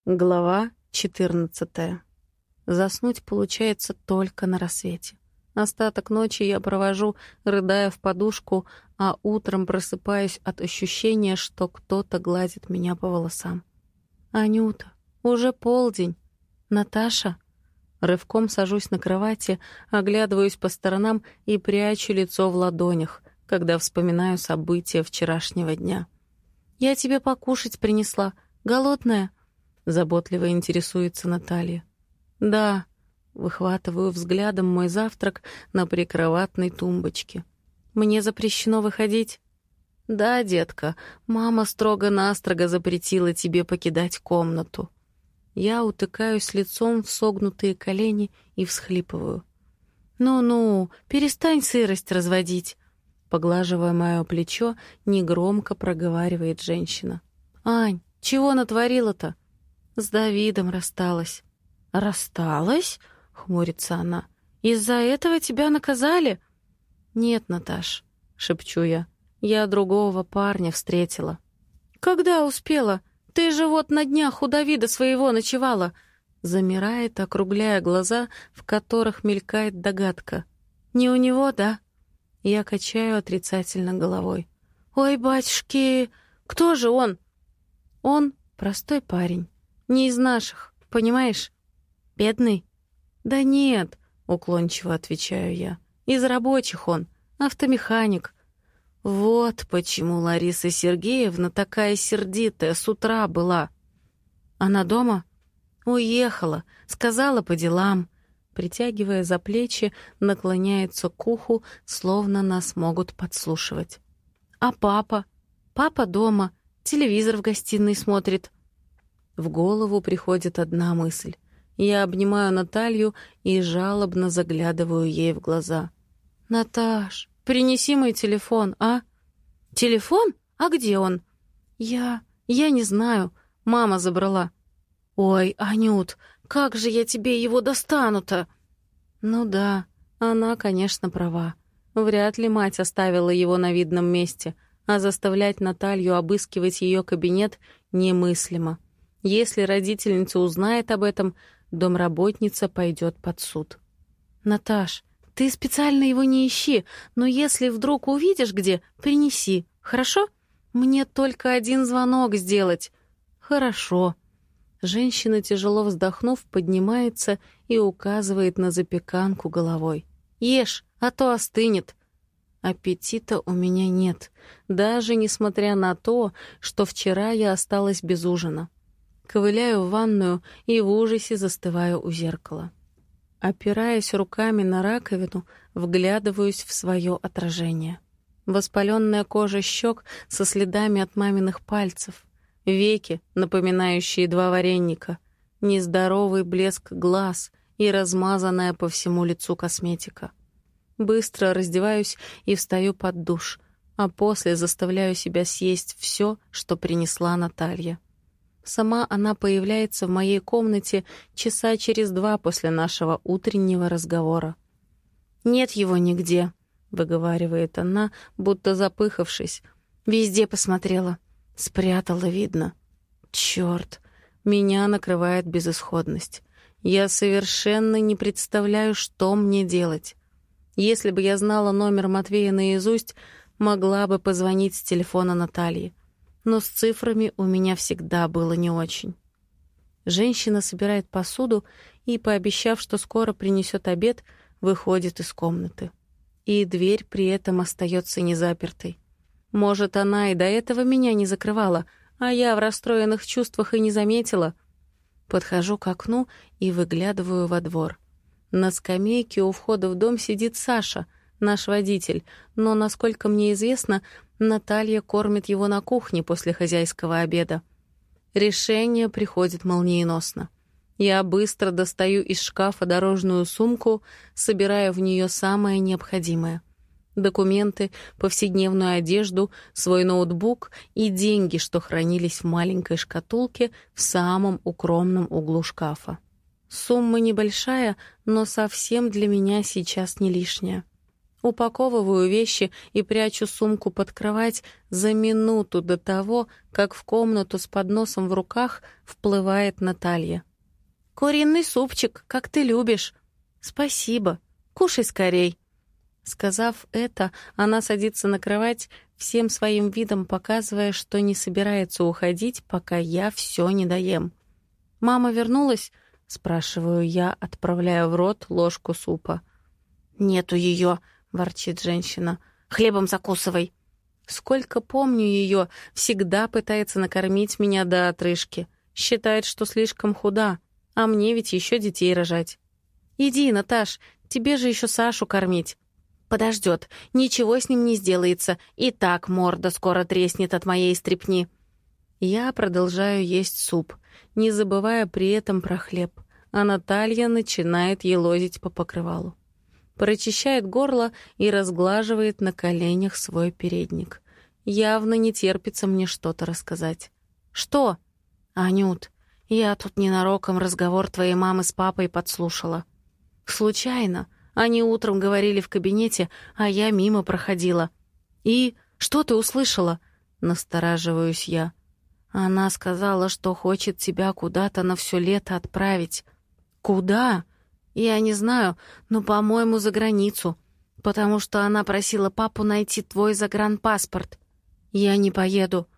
Глава 14. Заснуть получается только на рассвете. Остаток ночи я провожу, рыдая в подушку, а утром просыпаюсь от ощущения, что кто-то гладит меня по волосам. «Анюта, уже полдень. Наташа?» Рывком сажусь на кровати, оглядываюсь по сторонам и прячу лицо в ладонях, когда вспоминаю события вчерашнего дня. «Я тебе покушать принесла. Голодная?» Заботливо интересуется Наталья. «Да», — выхватываю взглядом мой завтрак на прикроватной тумбочке. «Мне запрещено выходить?» «Да, детка, мама строго-настрого запретила тебе покидать комнату». Я утыкаюсь лицом в согнутые колени и всхлипываю. «Ну-ну, перестань сырость разводить», — поглаживая мое плечо, негромко проговаривает женщина. «Ань, чего натворила-то?» «С Давидом рассталась». «Рассталась?» — хмурится она. «Из-за этого тебя наказали?» «Нет, Наташ», — шепчу я. «Я другого парня встретила». «Когда успела? Ты же вот на днях у Давида своего ночевала». Замирает, округляя глаза, в которых мелькает догадка. «Не у него, да?» Я качаю отрицательно головой. «Ой, батюшки, кто же он?» «Он простой парень. Не из наших, понимаешь? Бедный?» «Да нет», — уклончиво отвечаю я. «Из рабочих он, автомеханик». Вот почему Лариса Сергеевна такая сердитая с утра была. «Она дома?» «Уехала, сказала по делам». Притягивая за плечи, наклоняется к уху, словно нас могут подслушивать. «А папа? Папа дома, телевизор в гостиной смотрит». В голову приходит одна мысль. Я обнимаю Наталью и жалобно заглядываю ей в глаза. «Наташ, принеси мой телефон, а?» «Телефон? А где он?» Я не знаю. Мама забрала». «Ой, Анют, как же я тебе его достану-то?» Ну да, она, конечно, права. Вряд ли мать оставила его на видном месте, а заставлять Наталью обыскивать ее кабинет немыслимо. Если родительница узнает об этом, домработница пойдет под суд. «Наташ, ты специально его не ищи, но если вдруг увидишь где, принеси, хорошо? Мне только один звонок сделать». «Хорошо». Женщина, тяжело вздохнув, поднимается и указывает на запеканку головой. «Ешь, а то остынет». Аппетита у меня нет, даже несмотря на то, что вчера я осталась без ужина. Ковыляю в ванную и в ужасе застываю у зеркала. Опираясь руками на раковину, вглядываюсь в свое отражение. Воспаленная кожа щек со следами от маминых пальцев, веки, напоминающие два вареника, нездоровый блеск глаз и размазанная по всему лицу косметика. Быстро раздеваюсь и встаю под душ, а после заставляю себя съесть все, что принесла Наталья. Сама она появляется в моей комнате часа через 2 после нашего утреннего разговора. «Нет его нигде», — выговаривает она, будто запыхавшись. «Везде посмотрела. Спрятала, видно». Черт, меня накрывает безысходность. Я совершенно не представляю, что мне делать. Если бы я знала номер Матвея наизусть, могла бы позвонить с телефона Натальи. Но с цифрами у меня всегда было не очень. Женщина собирает посуду и, пообещав, что скоро принесет обед, выходит из комнаты. И дверь при этом остается незапертой. Может, она и до этого меня не закрывала, а я в расстроенных чувствах и не заметила. Подхожу к окну и выглядываю во двор. На скамейке у входа в дом сидит Саша, наш водитель, но, насколько мне известно, Наталья кормит его на кухне после хозяйского обеда. Решение приходит молниеносно. Я быстро достаю из шкафа дорожную сумку, собирая в нее самое необходимое. Документы, повседневную одежду, свой ноутбук и деньги, что хранились в маленькой шкатулке в самом укромном углу шкафа. Сумма небольшая, но совсем для меня сейчас не лишняя. Упаковываю вещи и прячу сумку под кровать за минуту до того, как в комнату с подносом в руках вплывает Наталья. «Куриный супчик, как ты любишь». «Спасибо. Кушай скорей». Сказав это, она садится на кровать, всем своим видом показывая, что не собирается уходить, пока я все не доем. «Мама вернулась?» — спрашиваю я, отправляя в рот ложку супа. «Нету ее», — ворчит женщина. «Хлебом закусывай». Сколько помню ее, всегда пытается накормить меня до отрыжки. Считает, что слишком худа, а мне ведь еще детей рожать. «Иди, Наташ, тебе же еще Сашу кормить». «Подождет, ничего с ним не сделается, и так морда скоро треснет от моей стряпни». Я продолжаю есть суп, не забывая при этом про хлеб, а Наталья начинает елозить по покрывалу. Прочищает горло и разглаживает на коленях свой передник. Явно не терпится мне что-то рассказать. «Что?» «Анют, я тут ненароком разговор твоей мамы с папой подслушала». «Случайно. Они утром говорили в кабинете, а я мимо проходила». «И что ты услышала?» Настораживаюсь я. «Она сказала, что хочет тебя куда-то на все лето отправить». «Куда?» «Я не знаю, но, по-моему, за границу, потому что она просила папу найти твой загранпаспорт». «Я не поеду».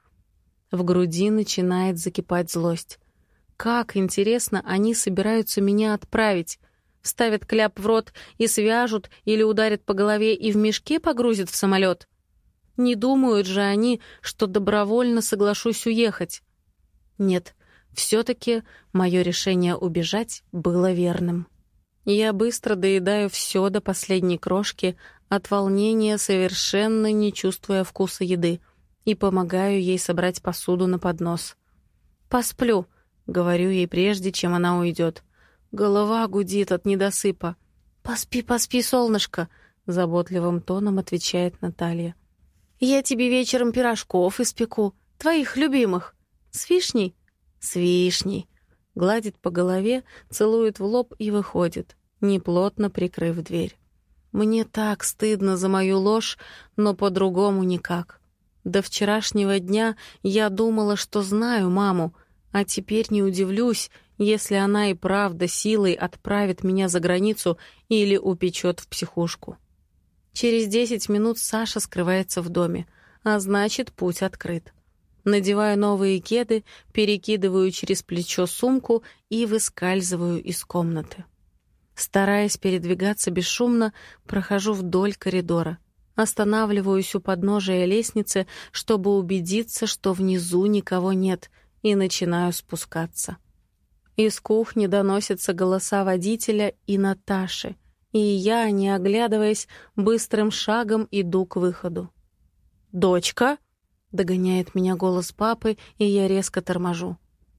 В груди начинает закипать злость. Как, интересно, они собираются меня отправить? Вставят кляп в рот и свяжут или ударят по голове и в мешке погрузят в самолет? Не думают же они, что добровольно соглашусь уехать. Нет, все-таки мое решение убежать было верным. Я быстро доедаю все до последней крошки, от волнения совершенно не чувствуя вкуса еды, и помогаю ей собрать посуду на поднос. «Посплю», — говорю ей прежде, чем она уйдет. Голова гудит от недосыпа. «Поспи, поспи, солнышко», — заботливым тоном отвечает Наталья. «Я тебе вечером пирожков испеку, твоих любимых. С вишней?» «С вишней». Гладит по голове, целует в лоб и выходит, неплотно прикрыв дверь. Мне так стыдно за мою ложь, но по-другому никак. До вчерашнего дня я думала, что знаю маму, а теперь не удивлюсь, если она и правда силой отправит меня за границу или упечет в психушку. Через 10 минут Саша скрывается в доме, а значит, путь открыт. Надеваю новые кеды, перекидываю через плечо сумку и выскальзываю из комнаты. Стараясь передвигаться бесшумно, прохожу вдоль коридора. Останавливаюсь у подножия лестницы, чтобы убедиться, что внизу никого нет, и начинаю спускаться. Из кухни доносятся голоса водителя и Наташи, и я, не оглядываясь, быстрым шагом иду к выходу. «Дочка!» — догоняет меня голос папы, и я резко торможу.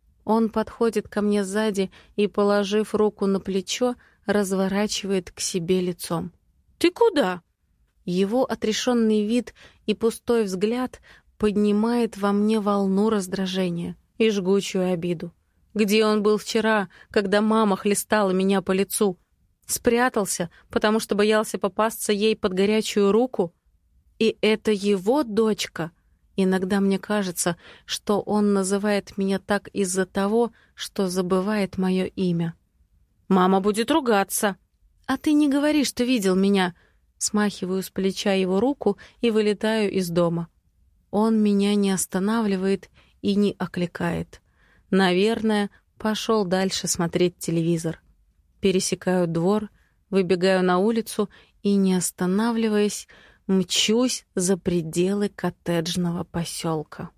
Он подходит ко мне сзади и, положив руку на плечо, разворачивает к себе лицом. «Ты куда?» Его отрешенный вид и пустой взгляд поднимает во мне волну раздражения и жгучую обиду. Где он был вчера, когда мама хлестала меня по лицу? Спрятался, потому что боялся попасться ей под горячую руку? И это его дочка? Иногда мне кажется, что он называет меня так из-за того, что забывает мое имя. «Мама будет ругаться!» «А ты не говори, что видел меня!» Смахиваю с плеча его руку и вылетаю из дома. Он меня не останавливает и не окликает. Наверное, пошел дальше смотреть телевизор. Пересекаю двор, выбегаю на улицу и, не останавливаясь, мчусь за пределы коттеджного поселка.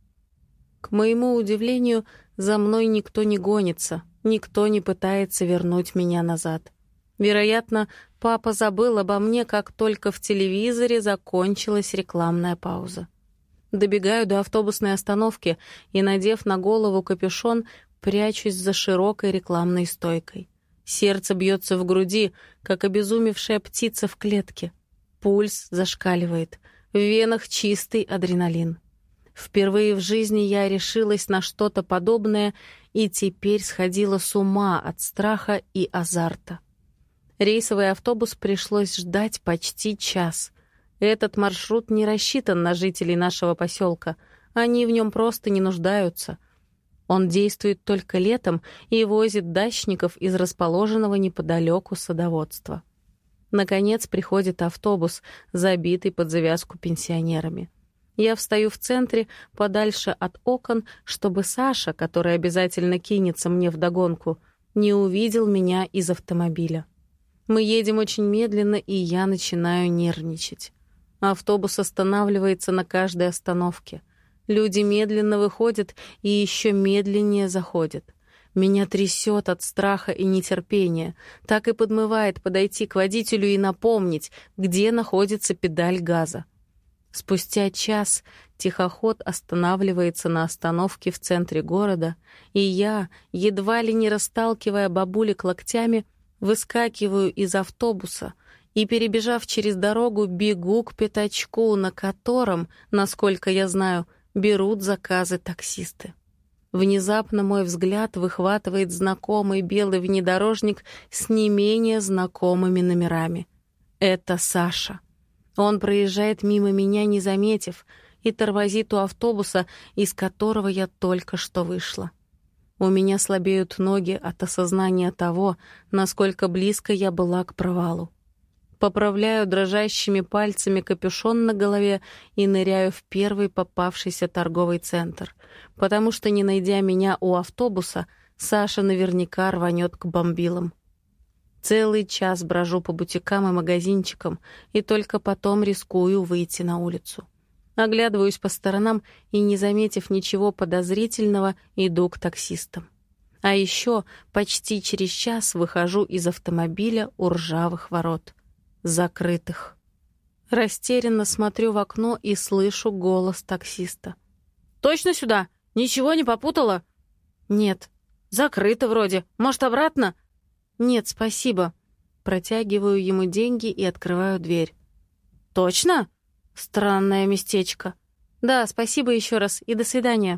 К моему удивлению, за мной никто не гонится, никто не пытается вернуть меня назад. Вероятно, папа забыл обо мне, как только в телевизоре закончилась рекламная пауза. Добегаю до автобусной остановки и, надев на голову капюшон, прячусь за широкой рекламной стойкой. Сердце бьется в груди, как обезумевшая птица в клетке. Пульс зашкаливает, в венах чистый адреналин. Впервые в жизни я решилась на что-то подобное и теперь сходила с ума от страха и азарта. Рейсовый автобус пришлось ждать почти час. Этот маршрут не рассчитан на жителей нашего поселка. Они в нем просто не нуждаются. Он действует только летом и возит дачников из расположенного неподалеку садоводства. Наконец приходит автобус, забитый под завязку пенсионерами. Я встаю в центре, подальше от окон, чтобы Саша, который обязательно кинется мне вдогонку, не увидел меня из автомобиля. Мы едем очень медленно, и я начинаю нервничать. Автобус останавливается на каждой остановке. Люди медленно выходят и еще медленнее заходят. Меня трясет от страха и нетерпения. Так и подмывает подойти к водителю и напомнить, где находится педаль газа. Спустя час тихоход останавливается на остановке в центре города, и я, едва ли не расталкивая бабулек локтями, выскакиваю из автобуса и, перебежав через дорогу, бегу к пятачку, на котором, насколько я знаю, берут заказы таксисты. Внезапно мой взгляд выхватывает знакомый белый внедорожник с не менее знакомыми номерами. Это Саша. Он проезжает мимо меня, не заметив, и тормозит у автобуса, из которого я только что вышла. У меня слабеют ноги от осознания того, насколько близко я была к провалу. Поправляю дрожащими пальцами капюшон на голове и ныряю в первый попавшийся торговый центр, потому что, не найдя меня у автобуса, Саша наверняка рванет к бомбилам. Целый час брожу по бутикам и магазинчикам, и только потом рискую выйти на улицу. Оглядываюсь по сторонам и, не заметив ничего подозрительного, иду к таксистам. А еще почти через час выхожу из автомобиля у ржавых ворот. Закрытых. Растерянно смотрю в окно и слышу голос таксиста. «Точно сюда? Ничего не попутала?» «Нет». «Закрыто вроде. Может, обратно?» «Нет, спасибо». Протягиваю ему деньги и открываю дверь. «Точно?» «Странное местечко». «Да, спасибо еще раз и до свидания».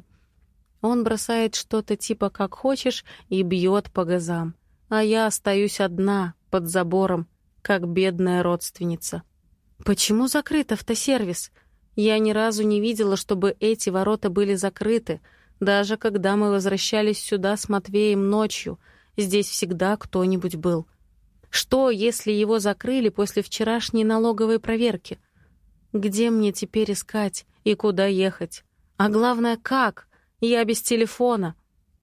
Он бросает что-то типа «как хочешь» и бьет по газам. А я остаюсь одна, под забором, как бедная родственница. Почему закрыт автосервис? Я ни разу не видела, чтобы эти ворота были закрыты. Даже когда мы возвращались сюда с Матвеем ночью, здесь всегда кто-нибудь был. Что, если его закрыли после вчерашней налоговой проверки? Где мне теперь искать и куда ехать? А главное, как? Я без телефона.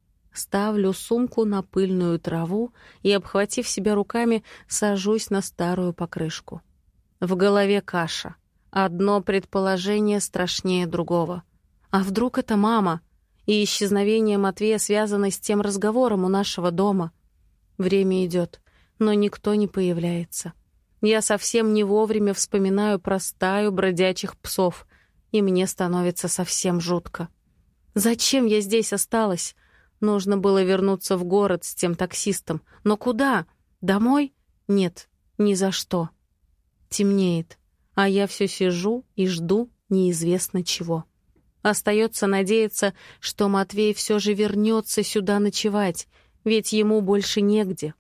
Ставлю сумку на пыльную траву и, обхватив себя руками, сажусь на старую покрышку. В голове каша. Одно предположение страшнее другого. А вдруг это мама? И исчезновение Матвея связано с тем разговором у нашего дома. Время идет, но никто не появляется. Я совсем не вовремя вспоминаю про стаю бродячих псов, и мне становится совсем жутко. Зачем я здесь осталась? Нужно было вернуться в город с тем таксистом. Но куда? Домой? Нет, ни за что. Темнеет, а я все сижу и жду неизвестно чего. Остается надеяться, что Матвей все же вернется сюда ночевать, ведь ему больше негде.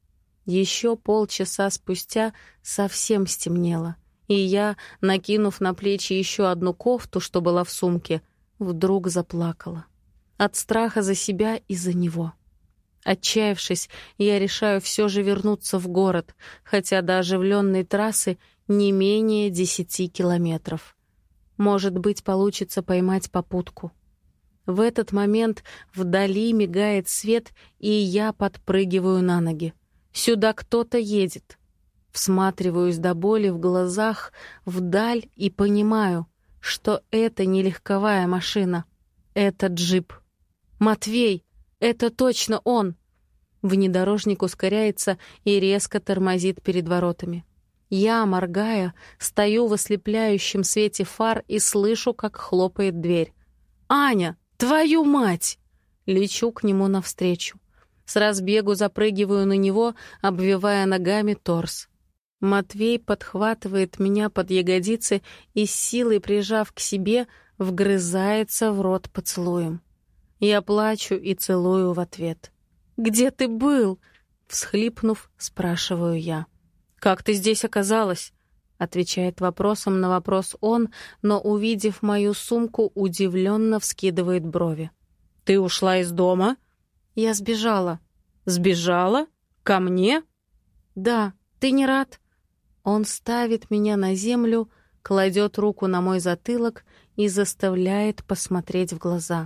Еще полчаса спустя совсем стемнело, и я, накинув на плечи еще одну кофту, что была в сумке, вдруг заплакала. От страха за себя и за него. Отчаявшись, я решаю все же вернуться в город, хотя до оживленной трассы не менее 10 километров. Может быть, получится поймать попутку. В этот момент вдали мигает свет, и я подпрыгиваю на ноги. Сюда кто-то едет. Всматриваюсь до боли в глазах вдаль и понимаю, что это не легковая машина. Это джип. «Матвей! Это точно он!» Внедорожник ускоряется и резко тормозит перед воротами. Я, моргая, стою в ослепляющем свете фар и слышу, как хлопает дверь. «Аня, твою мать!» Лечу к нему навстречу. С разбегу запрыгиваю на него, обвивая ногами торс. Матвей подхватывает меня под ягодицы и, с силой прижав к себе, вгрызается в рот поцелуем. Я плачу и целую в ответ. «Где ты был?» Всхлипнув, спрашиваю я. «Как ты здесь оказалась?» Отвечает вопросом на вопрос он, но, увидев мою сумку, удивленно вскидывает брови. «Ты ушла из дома?» «Я сбежала». «Сбежала? Ко мне?» «Да, ты не рад?» Он ставит меня на землю, кладет руку на мой затылок и заставляет посмотреть в глаза.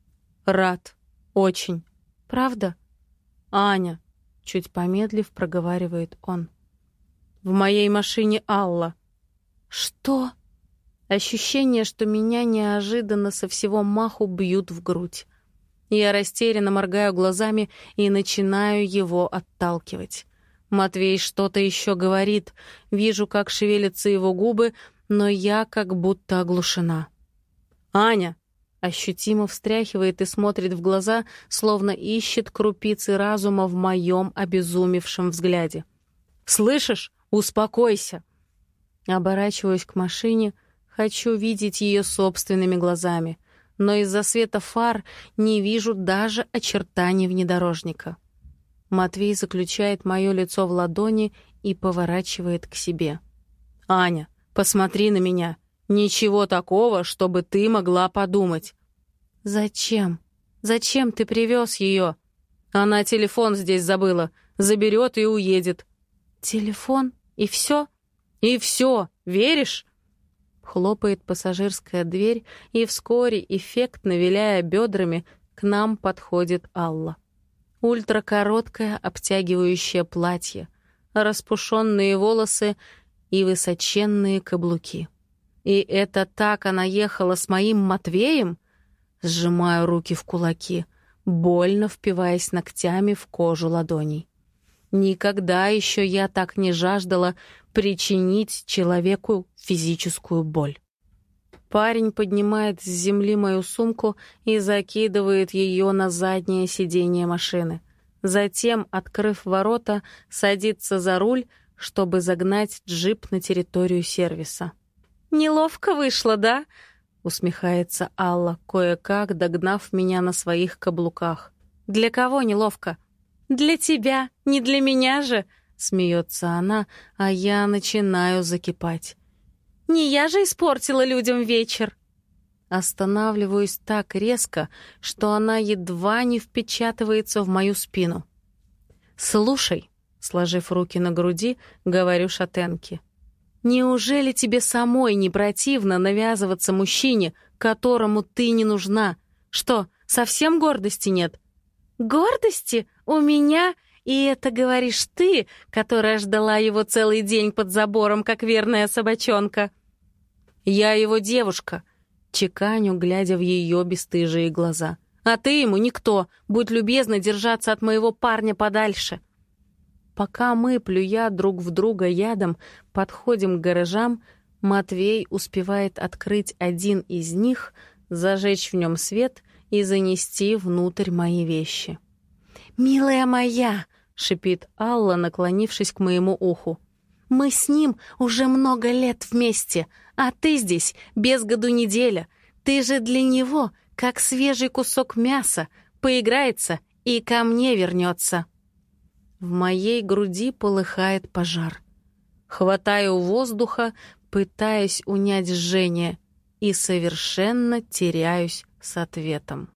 «Рад. Очень. Правда?» «Аня», — чуть помедлив проговаривает он. «В моей машине Алла». «Что?» Ощущение, что меня неожиданно со всего маху бьют в грудь. Я растерянно моргаю глазами и начинаю его отталкивать. Матвей что-то еще говорит, вижу, как шевелятся его губы, но я как будто оглушена. «Аня!» ощутимо встряхивает и смотрит в глаза, словно ищет крупицы разума в моем обезумевшем взгляде. «Слышишь? Успокойся!» Оборачиваюсь к машине, хочу видеть ее собственными глазами, но из-за света фар не вижу даже очертаний внедорожника. Матвей заключает мое лицо в ладони и поворачивает к себе. «Аня, посмотри на меня. Ничего такого, чтобы ты могла подумать». «Зачем? Зачем ты привез ее?» «Она телефон здесь забыла. Заберет и уедет». «Телефон? И все?» «И все. Веришь?» Хлопает пассажирская дверь, и вскоре, эффектно виляя бедрами, к нам подходит Алла. Ультракороткое обтягивающее платье, распушенные волосы и высоченные каблуки. И это так она ехала с моим Матвеем? Сжимаю руки в кулаки, больно впиваясь ногтями в кожу ладоней. Никогда еще я так не жаждала причинить человеку физическую боль. Парень поднимает с земли мою сумку и закидывает ее на заднее сиденье машины. Затем, открыв ворота, садится за руль, чтобы загнать джип на территорию сервиса. «Неловко вышло, да?» — усмехается Алла, кое-как догнав меня на своих каблуках. «Для кого неловко?» «Для тебя, не для меня же!» — смеется она, а я начинаю закипать. «Не я же испортила людям вечер!» Останавливаюсь так резко, что она едва не впечатывается в мою спину. «Слушай», — сложив руки на груди, говорю шатенке, «неужели тебе самой не противно навязываться мужчине, которому ты не нужна? Что, совсем гордости нет?» «Гордости? У меня? И это говоришь ты, которая ждала его целый день под забором, как верная собачонка?» «Я его девушка», — чеканю, глядя в ее бесстыжие глаза. «А ты ему никто. Будь любезна держаться от моего парня подальше». Пока мы, плюя друг в друга ядом, подходим к гаражам, Матвей успевает открыть один из них, зажечь в нем свет и занести внутрь мои вещи. «Милая моя!» — шипит Алла, наклонившись к моему уху. «Мы с ним уже много лет вместе, а ты здесь без году неделя. Ты же для него как свежий кусок мяса, поиграется и ко мне вернется». В моей груди полыхает пожар. Хватаю воздуха, пытаясь унять жжение, и совершенно теряюсь с ответом.